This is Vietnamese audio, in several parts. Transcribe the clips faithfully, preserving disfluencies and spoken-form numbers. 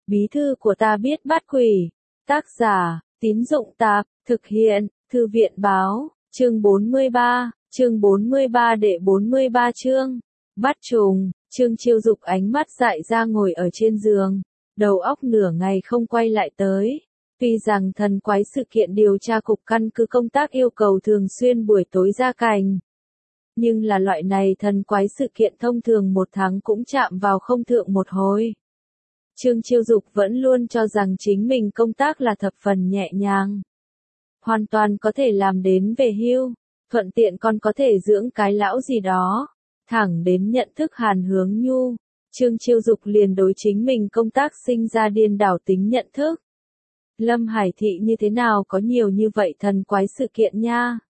Bí thư của ta biết bắt quỷ. Tác giả, Tín Dụng Tạp, thực hiện, Thư viện Báo, chương bốn mươi ba, chương bốn mươi ba đệ bốn mươi ba chương. Bắt trùng, Trương Chiêu Dục ánh mắt dại ra ngồi ở trên giường, đầu óc nửa ngày không quay lại tới. Tuy rằng thần quái sự kiện điều tra cục căn cứ công tác yêu cầu thường xuyên buổi tối ra cành. Nhưng là loại này thần quái sự kiện thông thường một tháng cũng chạm vào không thượng một hồi. Trương Chiêu Dục vẫn luôn cho rằng chính mình công tác là thập phần nhẹ nhàng. Hoàn toàn có thể làm đến về hưu, thuận tiện còn có thể dưỡng cái lão gì đó. Thẳng đến nhận thức Hàn Hướng Nhu, Trương Chiêu Dục liền đối chính mình công tác sinh ra điên đảo tính nhận thức. Lâm Hải Thị như thế nào có nhiều như vậy thần quái sự kiện nha.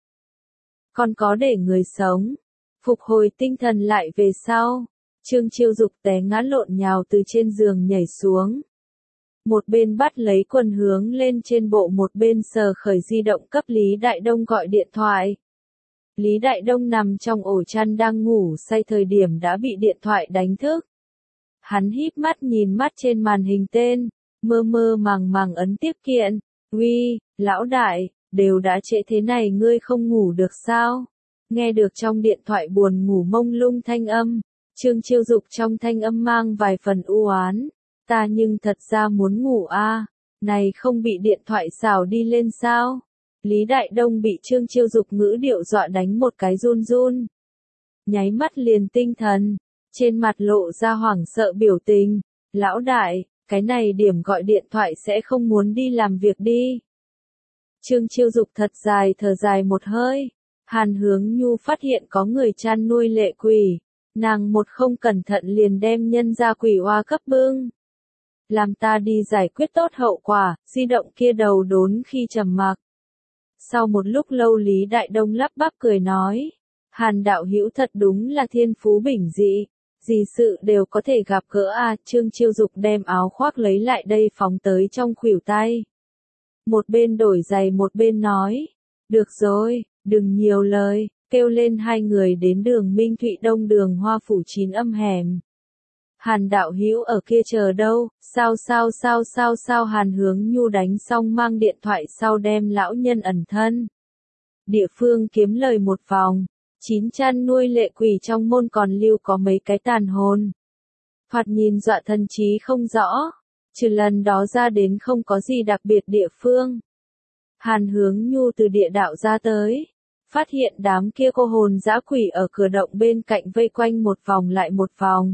Còn có để người sống, phục hồi tinh thần lại về sau. Trương Chiêu Dục té ngã lộn nhào từ trên giường nhảy xuống. Một bên bắt lấy quần hướng lên trên bộ, một bên sờ khởi di động cấp Lý Đại Đông gọi điện thoại. Lý Đại Đông nằm trong ổ chăn đang ngủ say thời điểm đã bị điện thoại đánh thức. Hắn híp mắt nhìn mắt trên màn hình tên, mơ mơ màng màng ấn tiếp kiện. Uy, lão đại, đều đã trễ thế này ngươi không ngủ được sao? Nghe được trong điện thoại buồn ngủ mông lung thanh âm, Trương Chiêu Dục trong thanh âm mang vài phần u oán. Ta nhưng thật ra muốn ngủ a, à, này không bị điện thoại xào đi lên sao? Lý Đại Đông bị Trương Chiêu Dục ngữ điệu dọa đánh một cái run run. Nháy mắt liền tinh thần, trên mặt lộ ra hoảng sợ biểu tình. Lão đại, cái này điểm gọi điện thoại sẽ không muốn đi làm việc đi. Trương Chiêu Dục thật dài thở dài một hơi. Hàn Hướng Nhu phát hiện có người chăn nuôi lệ quỷ. Nàng một không cẩn thận liền đem nhân ra quỷ oa cấp bưng. Làm ta đi giải quyết tốt hậu quả, di động kia đầu đốn khi trầm mặc. Sau một lúc lâu Lý Đại Đông lắp bắp cười nói. Hàn đạo hữu thật đúng là thiên phú bình dị. Gì sự đều có thể gặp gỡ à. Trương Chiêu Dục đem áo khoác lấy lại đây phóng tới trong khuỷu tay. Một bên đổi giày một bên nói. Được rồi, đừng nhiều lời. Kêu lên hai người đến đường Minh Thụy Đông đường Hoa Phủ chín âm hẻm. Hàn đạo hữu ở kia chờ đâu, sao sao sao sao sao Hàn Hướng Nhu đánh xong mang điện thoại sau đem lão nhân ẩn thân. Địa phương kiếm lời một vòng, chín chăn nuôi lệ quỷ trong môn còn lưu có mấy cái tàn hồn. Thoạt nhìn dọa thần trí không rõ, trừ lần đó ra đến không có gì đặc biệt địa phương. Hàn Hướng Nhu từ địa đạo ra tới. Phát hiện đám kia cô hồn dã quỷ ở cửa động bên cạnh vây quanh một vòng lại một vòng.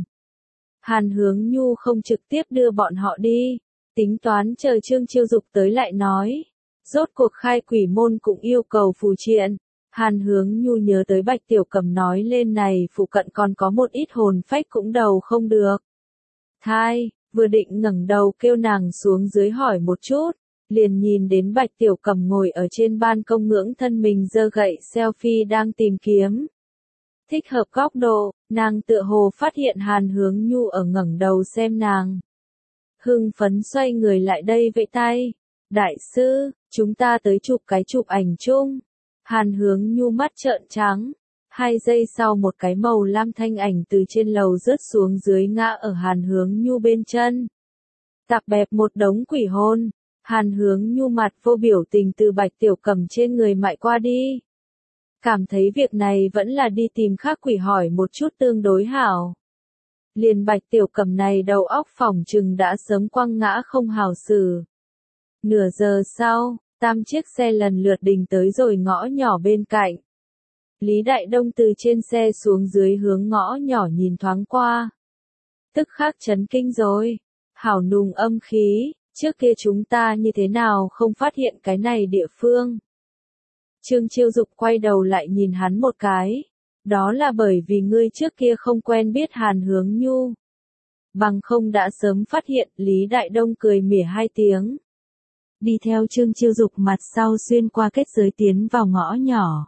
Hàn Hướng Nhu không trực tiếp đưa bọn họ đi, tính toán chờ Trương Chiêu Dục tới lại nói. Rốt cuộc khai quỷ môn cũng yêu cầu phù triện. Hàn Hướng Nhu nhớ tới Bạch Tiểu Cầm nói lên này phụ cận còn có một ít hồn phách cũng đầu không được. Thai, vừa định ngẩng đầu kêu nàng xuống dưới hỏi một chút. Liền nhìn đến Bạch Tiểu Cầm ngồi ở trên ban công ngưỡng thân mình giơ gậy selfie đang tìm kiếm. Thích hợp góc độ, nàng tựa hồ phát hiện Hàn Hướng Nhu ở ngẩng đầu xem nàng. Hưng phấn xoay người lại đây vẫy tay. Đại sư, chúng ta tới chụp cái chụp ảnh chung. Hàn Hướng Nhu mắt trợn trắng. Hai giây sau một cái màu lam thanh ảnh từ trên lầu rớt xuống dưới ngã ở Hàn Hướng Nhu bên chân. Tạc bẹp một đống quỷ hồn. Hàn Hướng Nhu mặt vô biểu tình từ Bạch Tiểu Cầm trên người mại qua đi. Cảm thấy việc này vẫn là đi tìm khác quỷ hỏi một chút tương đối hảo. Liền Bạch Tiểu Cầm này đầu óc phỏng chừng đã sớm quăng ngã không hảo xử. Nửa giờ sau, tam chiếc xe lần lượt đình tới rồi ngõ nhỏ bên cạnh. Lý Đại Đông từ trên xe xuống dưới hướng ngõ nhỏ nhìn thoáng qua. Tức khắc chấn kinh rồi. Hảo nùng âm khí. Trước kia chúng ta như thế nào không phát hiện cái này địa phương. Trương Chiêu Dục quay đầu lại nhìn hắn một cái. Đó là bởi vì ngươi trước kia không quen biết Hàn Hướng Nhu. Bằng không đã sớm phát hiện. Lý Đại Đông cười mỉa hai tiếng. Đi theo Trương Chiêu Dục mặt sau xuyên qua kết giới tiến vào ngõ nhỏ.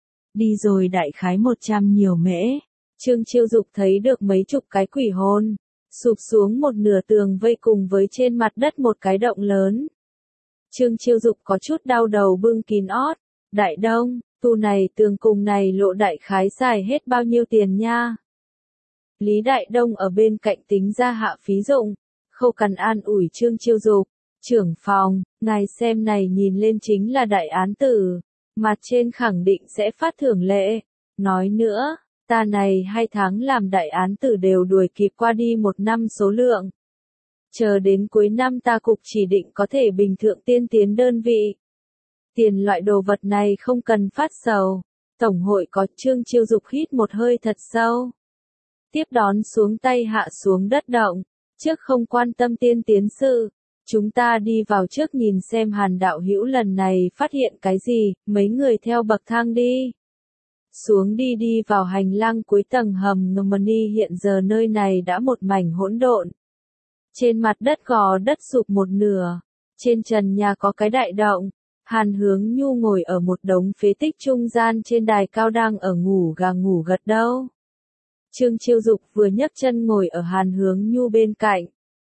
Đi rồi đại khái một trăm nhiều mễ. Trương Chiêu Dục thấy được mấy chục cái quỷ hồn. Sụp xuống một nửa tường vây cùng với trên mặt đất một cái động lớn. Trương Chiêu Dục có chút đau đầu bưng kín ót. Đại Đông, tu này tường cùng này lộ đại khái xài hết bao nhiêu tiền nha? Lý Đại Đông ở bên cạnh tính ra hạ phí dụng. Khâu Cằn an ủi Trương Chiêu Dục, trưởng phòng, ngài xem này nhìn lên chính là đại án tử, mặt trên khẳng định sẽ phát thưởng lệ. Nói nữa, ta này hai tháng làm đại án tử đều đuổi kịp qua đi một năm số lượng. Chờ đến cuối năm ta cục chỉ định có thể bình thượng tiên tiến đơn vị. Tiền loại đồ vật này không cần phát sầu. Tổng hội có. Trương Chiêu Dục hít một hơi thật sâu. Tiếp đón xuống tay hạ xuống đất động, trước không quan tâm tiên tiến sự. Chúng ta đi vào trước nhìn xem Hàn đạo hữu lần này phát hiện cái gì, mấy người theo bậc thang đi. Xuống đi đi vào hành lang cuối tầng hầm Normandy, hiện giờ nơi này đã một mảnh hỗn độn. Trên mặt đất gò đất sụp một nửa, trên trần nhà có cái đại động. Hàn Hướng Nhu ngồi ở một đống phế tích trung gian trên đài cao đang ở ngủ gà ngủ gật đâu. Trương Chiêu Dục vừa nhấc chân ngồi ở Hàn Hướng Nhu bên cạnh.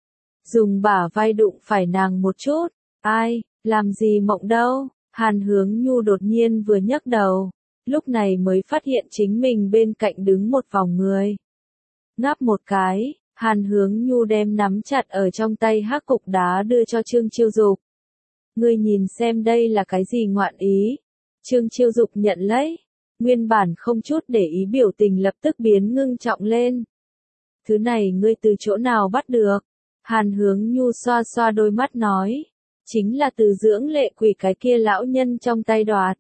Dùng bả vai đụng phải nàng một chút. Ai, làm gì mộng đâu? Hàn Hướng Nhu đột nhiên vừa nhấc đầu. Lúc này mới phát hiện chính mình bên cạnh đứng một vòng người. Ngáp một cái, Hàn Hướng Nhu đem nắm chặt ở trong tay hắc cục đá đưa cho Trương Chiêu Dục. Ngươi nhìn xem đây là cái gì ngoạn ý. Trương Chiêu Dục nhận lấy. Nguyên bản không chút để ý biểu tình lập tức biến ngưng trọng lên. Thứ này ngươi từ chỗ nào bắt được? Hàn Hướng Nhu xoa xoa đôi mắt nói. Chính là từ dưỡng lệ quỷ cái kia lão nhân trong tay đoạt.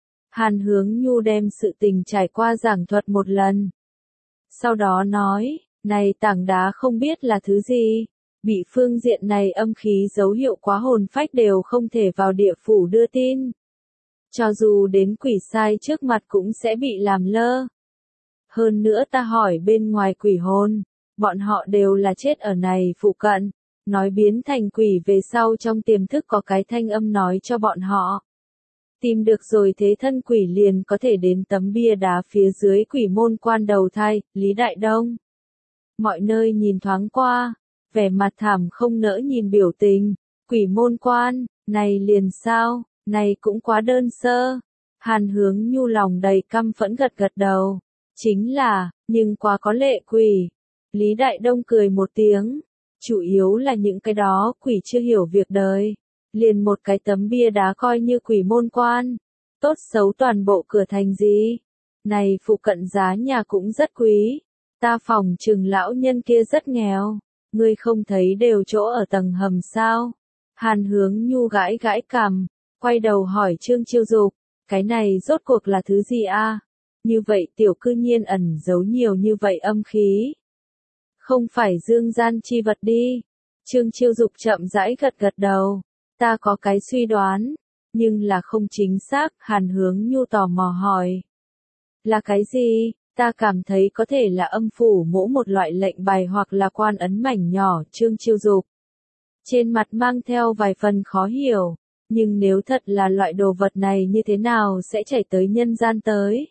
Hàn Hướng Nhu đem sự tình trải qua giảng thuật một lần. Sau đó nói, này tảng đá không biết là thứ gì. Bị phương diện này âm khí dấu hiệu quá hồn phách đều không thể vào địa phủ đưa tin. Cho dù đến quỷ sai trước mặt cũng sẽ bị làm lơ. Hơn nữa ta hỏi bên ngoài quỷ hồn, bọn họ đều là chết ở này phụ cận. Nói biến thành quỷ về sau trong tiềm thức có cái thanh âm nói cho bọn họ. Tìm được rồi thế thân quỷ liền có thể đến tấm bia đá phía dưới quỷ môn quan đầu thai, Lý Đại Đông. Mọi nơi nhìn thoáng qua, vẻ mặt thảm không nỡ nhìn biểu tình, quỷ môn quan, này liền sao, này cũng quá đơn sơ. Hàn Hướng Nhu lòng đầy căm phẫn gật gật đầu, chính là, nhưng quá có lệ quỷ. Lý Đại Đông cười một tiếng, chủ yếu là những cái đó quỷ chưa hiểu việc đời. Liền một cái tấm bia đá coi như quỷ môn quan, tốt xấu toàn bộ cửa thành gì. Này phụ cận giá nhà cũng rất quý, ta phòng chừng lão nhân kia rất nghèo, ngươi không thấy đều chỗ ở tầng hầm sao. Hàn Hướng Nhu gãi gãi cằm, quay đầu hỏi Trương Chiêu Dục, cái này rốt cuộc là thứ gì a? Như vậy tiểu cư nhiên ẩn giấu nhiều như vậy âm khí. Không phải dương gian chi vật đi. Trương Chiêu Dục chậm rãi gật gật đầu. Ta có cái suy đoán, nhưng là không chính xác. Hàn Hướng Nhu tò mò hỏi. Là cái gì? Ta cảm thấy có thể là âm phủ mỗ một loại lệnh bài hoặc là quan ấn mảnh nhỏ. Trương Chiêu Dục trên mặt mang theo vài phần khó hiểu, nhưng nếu thật là loại đồ vật này như thế nào sẽ chảy tới nhân gian tới?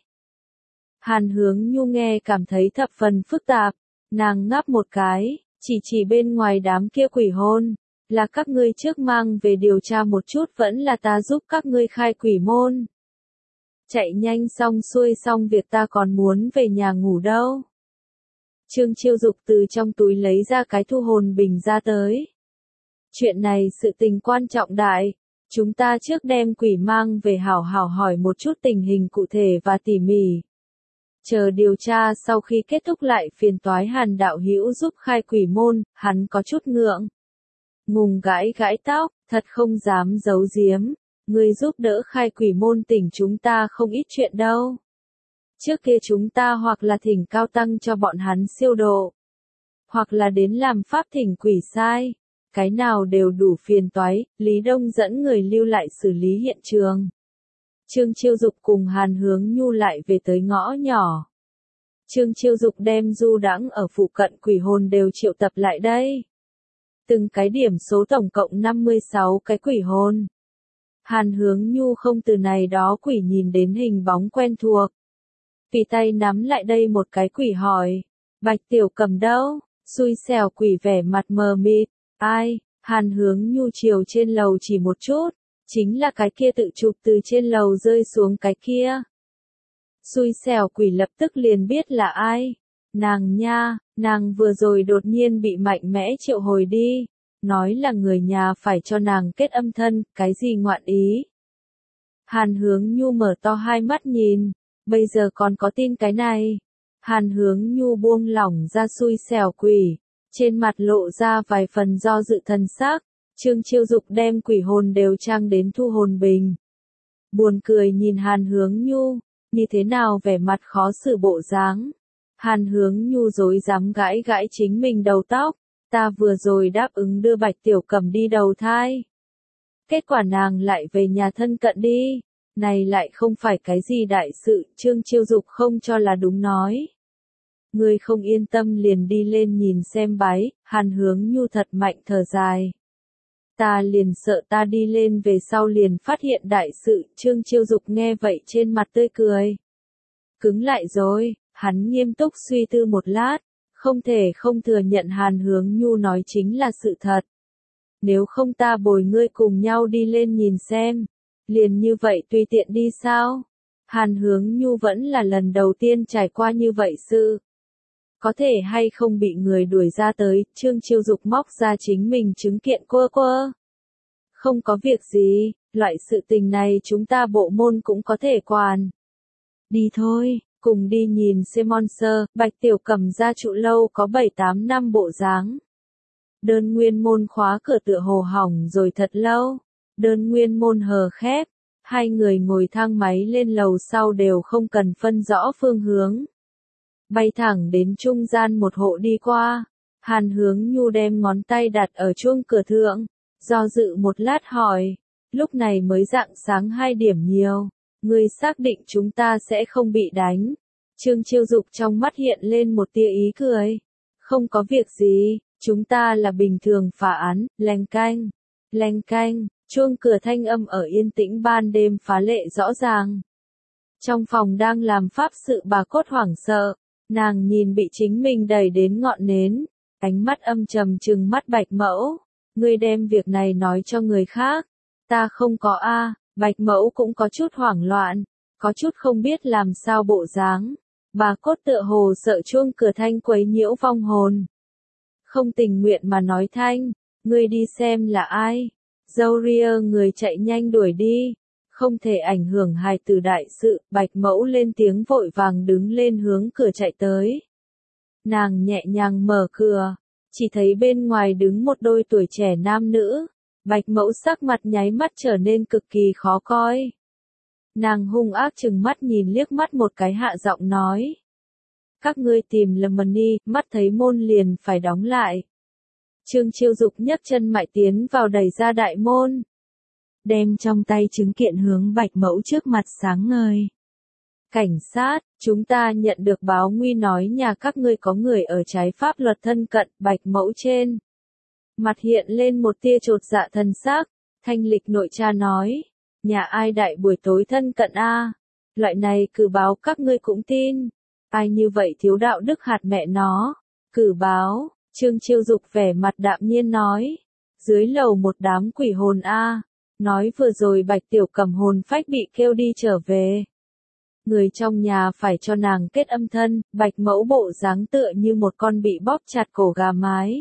Hàn Hướng Nhu nghe cảm thấy thập phần phức tạp, nàng ngáp một cái, chỉ chỉ bên ngoài đám kia quỷ hồn. Là các ngươi trước mang về điều tra một chút vẫn là ta giúp các ngươi khai quỷ môn. Chạy nhanh xong xuôi xong việc ta còn muốn về nhà ngủ đâu. Trương Chiêu Dục từ trong túi lấy ra cái thu hồn bình ra tới. Chuyện này sự tình quan trọng đại. Chúng ta trước đem quỷ mang về hảo hảo hỏi một chút tình hình cụ thể và tỉ mỉ. Chờ điều tra sau khi kết thúc lại phiền toái Hàn đạo hữu giúp khai quỷ môn, hắn có chút ngượng. Ngùng gãi gãi tóc, thật không dám giấu giếm, người giúp đỡ khai quỷ môn tỉnh chúng ta không ít chuyện đâu. Trước kia chúng ta hoặc là thỉnh cao tăng cho bọn hắn siêu độ, hoặc là đến làm pháp thỉnh quỷ sai, cái nào đều đủ phiền toái. Lý Đông dẫn người lưu lại xử lý hiện trường. Trương Chiêu Dục cùng Hàn Hướng Nhu lại về tới ngõ nhỏ. Trương Chiêu Dục đem du đãng ở phụ cận quỷ hồn đều triệu tập lại đây. Từng cái điểm số tổng cộng năm mươi sáu cái quỷ hồn. Hàn Hướng Nhu không từ này đó quỷ nhìn đến hình bóng quen thuộc. Vì tay nắm lại đây một cái quỷ hỏi. Bạch Tiểu Cầm đâu? Xui xẻo quỷ vẻ mặt mờ mịt. Ai? Hàn Hướng Nhu chiều trên lầu chỉ một chút. Chính là cái kia tự chụp từ trên lầu rơi xuống cái kia. Xui xẻo quỷ lập tức liền biết là ai. Nàng nha, nàng vừa rồi đột nhiên bị mạnh mẽ triệu hồi đi, nói là người nhà phải cho nàng kết âm thân, cái gì ngoạn ý. Hàn Hướng Nhu mở to hai mắt nhìn, bây giờ còn có tin cái này. Hàn Hướng Nhu buông lỏng ra xui xẻo quỷ, trên mặt lộ ra vài phần do dự thần sắc, Trương Chiêu Dục đem quỷ hồn đều trang đến thu hồn bình. Buồn cười nhìn Hàn Hướng Nhu, như thế nào vẻ mặt khó xử bộ dáng. Hàn Hướng Nhu dối dám gãi gãi chính mình đầu tóc, ta vừa rồi đáp ứng đưa Bạch Tiểu Cẩm đi đầu thai. Kết quả nàng lại về nhà thân cận đi, này lại không phải cái gì đại sự, Trương Chiêu Dục không cho là đúng nói. Ngươi không yên tâm liền đi lên nhìn xem bái, Hàn Hướng Nhu thật mạnh thở dài. Ta liền sợ ta đi lên về sau liền phát hiện đại sự, Trương Chiêu Dục nghe vậy trên mặt tươi cười. Cứng lại rồi, hắn nghiêm túc suy tư một lát, không thể không thừa nhận Hàn Hướng Nhu nói chính là sự thật. Nếu không ta bồi ngươi cùng nhau đi lên nhìn xem, liền như vậy tùy tiện đi sao? Hàn Hướng Nhu vẫn là lần đầu tiên trải qua như vậy sự. Có thể hay không bị người đuổi ra tới, Trương Chiêu Dục móc ra chính mình chứng kiện quơ quơ. Không có việc gì, loại sự tình này chúng ta bộ môn cũng có thể quản. Đi thôi, cùng đi nhìn xem Monster, Bạch Tiểu Cẩm ra trụ lâu có bảy tám năm bộ dáng. Đơn nguyên môn khóa cửa tựa hồ hỏng rồi thật lâu, đơn nguyên môn hờ khép, hai người ngồi thang máy lên lầu sau đều không cần phân rõ phương hướng. Bay thẳng đến trung gian một hộ đi qua, Hàn Hướng Nhu đem ngón tay đặt ở chuông cửa thượng, do dự một lát hỏi, lúc này mới rạng sáng hai điểm nhiều, ngươi xác định chúng ta sẽ không bị đánh. Trương Chiêu Dục trong mắt hiện lên một tia ý cười, không có việc gì, chúng ta là bình thường phá án, leng canh, leng canh, chuông cửa thanh âm ở yên tĩnh ban đêm phá lệ rõ ràng. Trong phòng đang làm pháp sự bà Cốt hoảng sợ. Nàng nhìn bị chính mình đẩy đến ngọn nến, ánh mắt âm trầm trừng mắt Bạch Mẫu, ngươi đem việc này nói cho người khác, ta không có a. Bạch Mẫu cũng có chút hoảng loạn, có chút không biết làm sao bộ dáng, bà Cốt tựa hồ sợ chuông cửa thanh quấy nhiễu vong hồn. Không tình nguyện mà nói thanh, ngươi đi xem là ai, dâu ria người chạy nhanh đuổi đi. Không thể ảnh hưởng hài tử đại sự, Bạch Mẫu lên tiếng vội vàng đứng lên hướng cửa chạy tới. Nàng nhẹ nhàng mở cửa, chỉ thấy bên ngoài đứng một đôi tuổi trẻ nam nữ, Bạch Mẫu sắc mặt nháy mắt trở nên cực kỳ khó coi. Nàng hung ác chừng mắt nhìn liếc mắt một cái hạ giọng nói. Các ngươi tìm lầm mần đi, mắt thấy môn liền phải đóng lại. Trương Chiêu Dục nhấc chân mại tiến vào đẩy ra đại môn. Đem trong tay chứng kiện hướng Bạch Mẫu trước mặt sáng ngời. Cảnh sát, chúng ta nhận được báo nguy nói nhà các ngươi có người ở trái pháp luật thân cận, Bạch Mẫu trên. Mặt hiện lên một tia chột dạ thần sắc, thanh lịch nội cha nói, nhà ai đại buổi tối thân cận a, loại này cử báo các ngươi cũng tin, ai như vậy thiếu đạo đức hạt mẹ nó, cử báo, Trương Chiêu Dục vẻ mặt đạm nhiên nói, dưới lầu một đám quỷ hồn a. Nói vừa rồi Bạch Tiểu Cẩm hồn phách bị kêu đi trở về. Người trong nhà phải cho nàng kết âm thân, Bạch Mẫu bộ dáng tựa như một con bị bóp chặt cổ gà mái.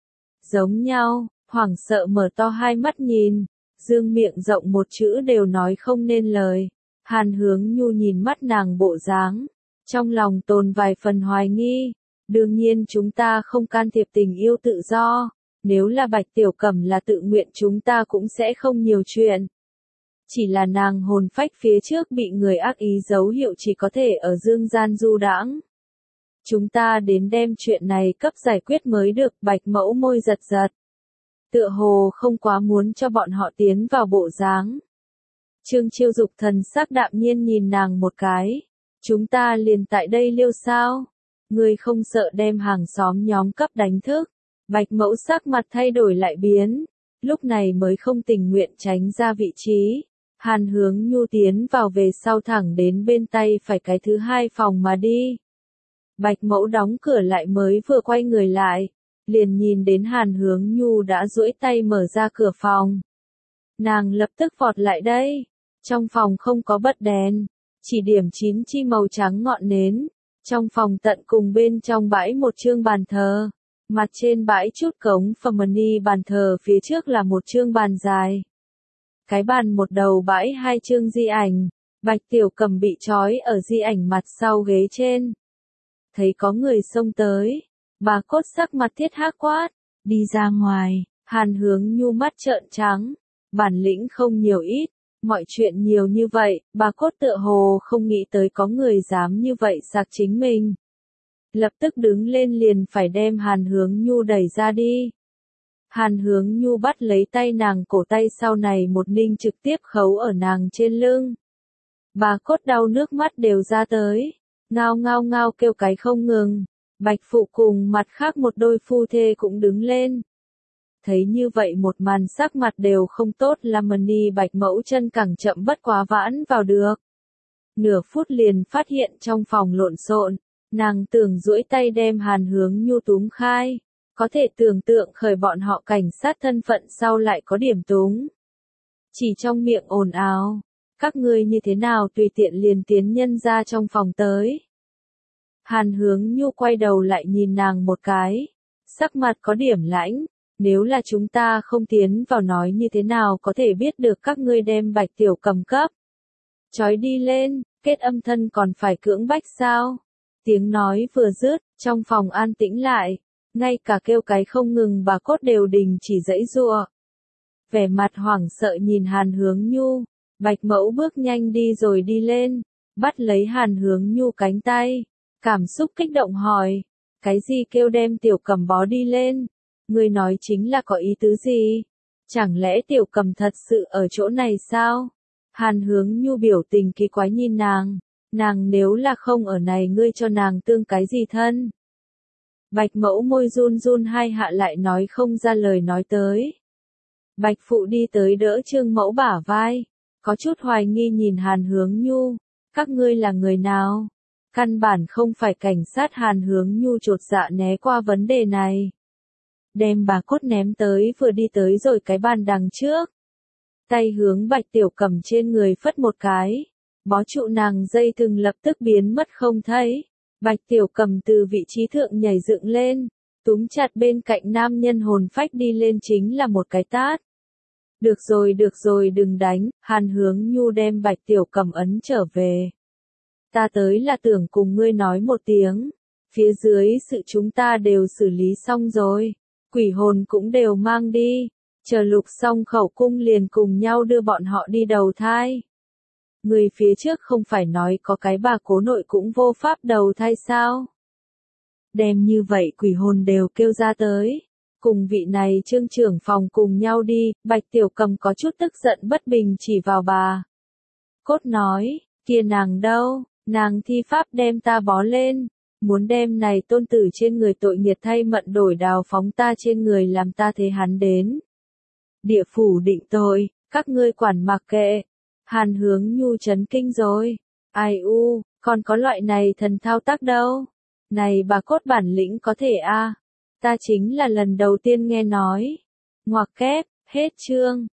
Giống nhau, hoảng sợ mở to hai mắt nhìn, dương miệng rộng một chữ đều nói không nên lời. Hàn Hướng Nhu nhìn mắt nàng bộ dáng, trong lòng tồn vài phần hoài nghi. Đương nhiên chúng ta không can thiệp tình yêu tự do. Nếu là Bạch Tiểu Cẩm là tự nguyện chúng ta cũng sẽ không nhiều chuyện. Chỉ là nàng hồn phách phía trước bị người ác ý dấu hiệu chỉ có thể ở dương gian du đãng. Chúng ta đến đem chuyện này cấp giải quyết mới được, Bạch Mẫu môi giật giật. Tựa hồ không quá muốn cho bọn họ tiến vào bộ dáng. Trương Chiêu Dục thần sắc đạm nhiên nhìn nàng một cái. Chúng ta liền tại đây liêu sao? Ngươi không sợ đem hàng xóm nhóm cấp đánh thức. Bạch Mẫu sắc mặt thay đổi lại biến, lúc này mới không tình nguyện tránh ra vị trí. Hàn Hướng Nhu tiến vào về sau thẳng đến bên tay phải cái thứ hai phòng mà đi. Bạch Mẫu đóng cửa lại mới vừa quay người lại, liền nhìn đến Hàn Hướng Nhu đã duỗi tay mở ra cửa phòng. Nàng lập tức vọt lại đây, trong phòng không có bật đèn, chỉ điểm chín chi màu trắng ngọn nến, Trong phòng tận cùng bên trong bãi một chương bàn thờ. Mặt trên bãi chút cống Family bàn thờ phía trước là một chương bàn dài. Cái bàn một đầu bãi hai chương di ảnh. Bạch Tiểu Cầm bị trói ở di ảnh mặt sau ghế trên. Thấy có người xông tới. Bà Cốt sắc mặt thiết hắc quát. Đi ra ngoài. Hàn Hướng Nhu mắt trợn trắng. Bản lĩnh không nhiều ít. Mọi chuyện nhiều như vậy, bà Cốt tựa hồ không nghĩ tới có người dám như vậy sạc chính mình. Lập tức đứng lên liền phải đem Hàn Hướng Nhu đẩy ra đi. Hàn Hướng Nhu bắt lấy tay nàng, cổ tay sau này một ninh trực tiếp khấu ở nàng trên lưng. Bà Cốt đau nước mắt đều ra tới, ngao ngao ngao kêu cái không ngừng. Bạch Phụ cùng mặt khác một đôi phu thê cũng đứng lên. Thấy như vậy một màn sắc mặt đều không tốt, Lamani Bạch Mẫu chân càng chậm bất quá vãn vào được. Nửa phút liền phát hiện trong phòng lộn xộn, nàng tưởng duỗi tay đem Hàn Hướng Nhu túm khai, có thể tưởng tượng khởi bọn họ cảnh sát thân phận sau lại có điểm túng. Chỉ trong miệng ồn ào, các ngươi như thế nào tùy tiện liền tiến nhân ra trong phòng tới. Hàn Hướng Nhu quay đầu lại nhìn nàng một cái, sắc mặt có điểm lãnh. Nếu là chúng ta không tiến vào nói như thế nào có thể biết được các ngươi đem Bạch Tiểu Cầm cấp. Chói đi lên, kết âm thân còn phải cưỡng bách sao? Tiếng nói vừa dứt, trong phòng an tĩnh lại, ngay cả kêu cái không ngừng bà Cốt đều đình chỉ giãy giụa. Vẻ mặt hoảng sợ nhìn Hàn Hướng Nhu, Bạch Mẫu bước nhanh đi rồi đi lên, bắt lấy Hàn Hướng Nhu cánh tay, cảm xúc kích động hỏi, cái gì kêu đem Tiểu Cầm bó đi lên? Ngươi nói chính là có ý tứ gì? Chẳng lẽ Tiểu Cầm thật sự ở chỗ này sao? Hàn Hướng Nhu biểu tình kỳ quái nhìn nàng, nàng nếu là không ở này ngươi cho nàng tương cái gì thân? Bạch Mẫu môi run run hai hạ lại nói không ra lời nói tới. Bạch Phụ đi tới đỡ Trương Mẫu bả vai, có chút hoài nghi nhìn Hàn Hướng Nhu, các ngươi là người nào? Căn bản không phải cảnh sát. Hàn Hướng Nhu chột dạ né qua vấn đề này. Đem bà Cốt ném tới vừa đi tới rồi cái bàn đằng trước. Tay hướng Bạch Tiểu Cầm trên người phất một cái. Bó trụ nàng dây thừng lập tức biến mất không thấy. Bạch Tiểu Cầm từ vị trí thượng nhảy dựng lên. Túm chặt bên cạnh nam nhân hồn phách đi lên chính là một cái tát. Được rồi được rồi đừng đánh. Hàn Hướng Nhu đem Bạch Tiểu Cầm ấn trở về. Ta tới là tưởng cùng ngươi nói một tiếng. Phía dưới sự chúng ta đều xử lý xong rồi. Quỷ hồn cũng đều mang đi, chờ lục xong khẩu cung liền cùng nhau đưa bọn họ đi đầu thai. Người phía trước không phải nói có cái bà cố nội cũng vô pháp đầu thai sao? Đem như vậy quỷ hồn đều kêu ra tới, cùng vị này trương trưởng phòng cùng nhau đi. Bạch Tiểu Cầm có chút tức giận bất bình chỉ vào bà Cốt nói, kia nàng đâu, nàng thi pháp đem ta bó lên. Muốn đem này tôn tử trên người tội nghiệt thay mận đổi đào phóng ta trên người làm ta thế hắn đến. Địa phủ định tội, các ngươi quản mặc kệ. Hàn Hướng Nhu chấn kinh rồi. Ai u, còn có loại này thần thao tác đâu. Này bà Cốt bản lĩnh có thể a, ta chính là lần đầu tiên nghe nói. Ngoặc kép, hết chương.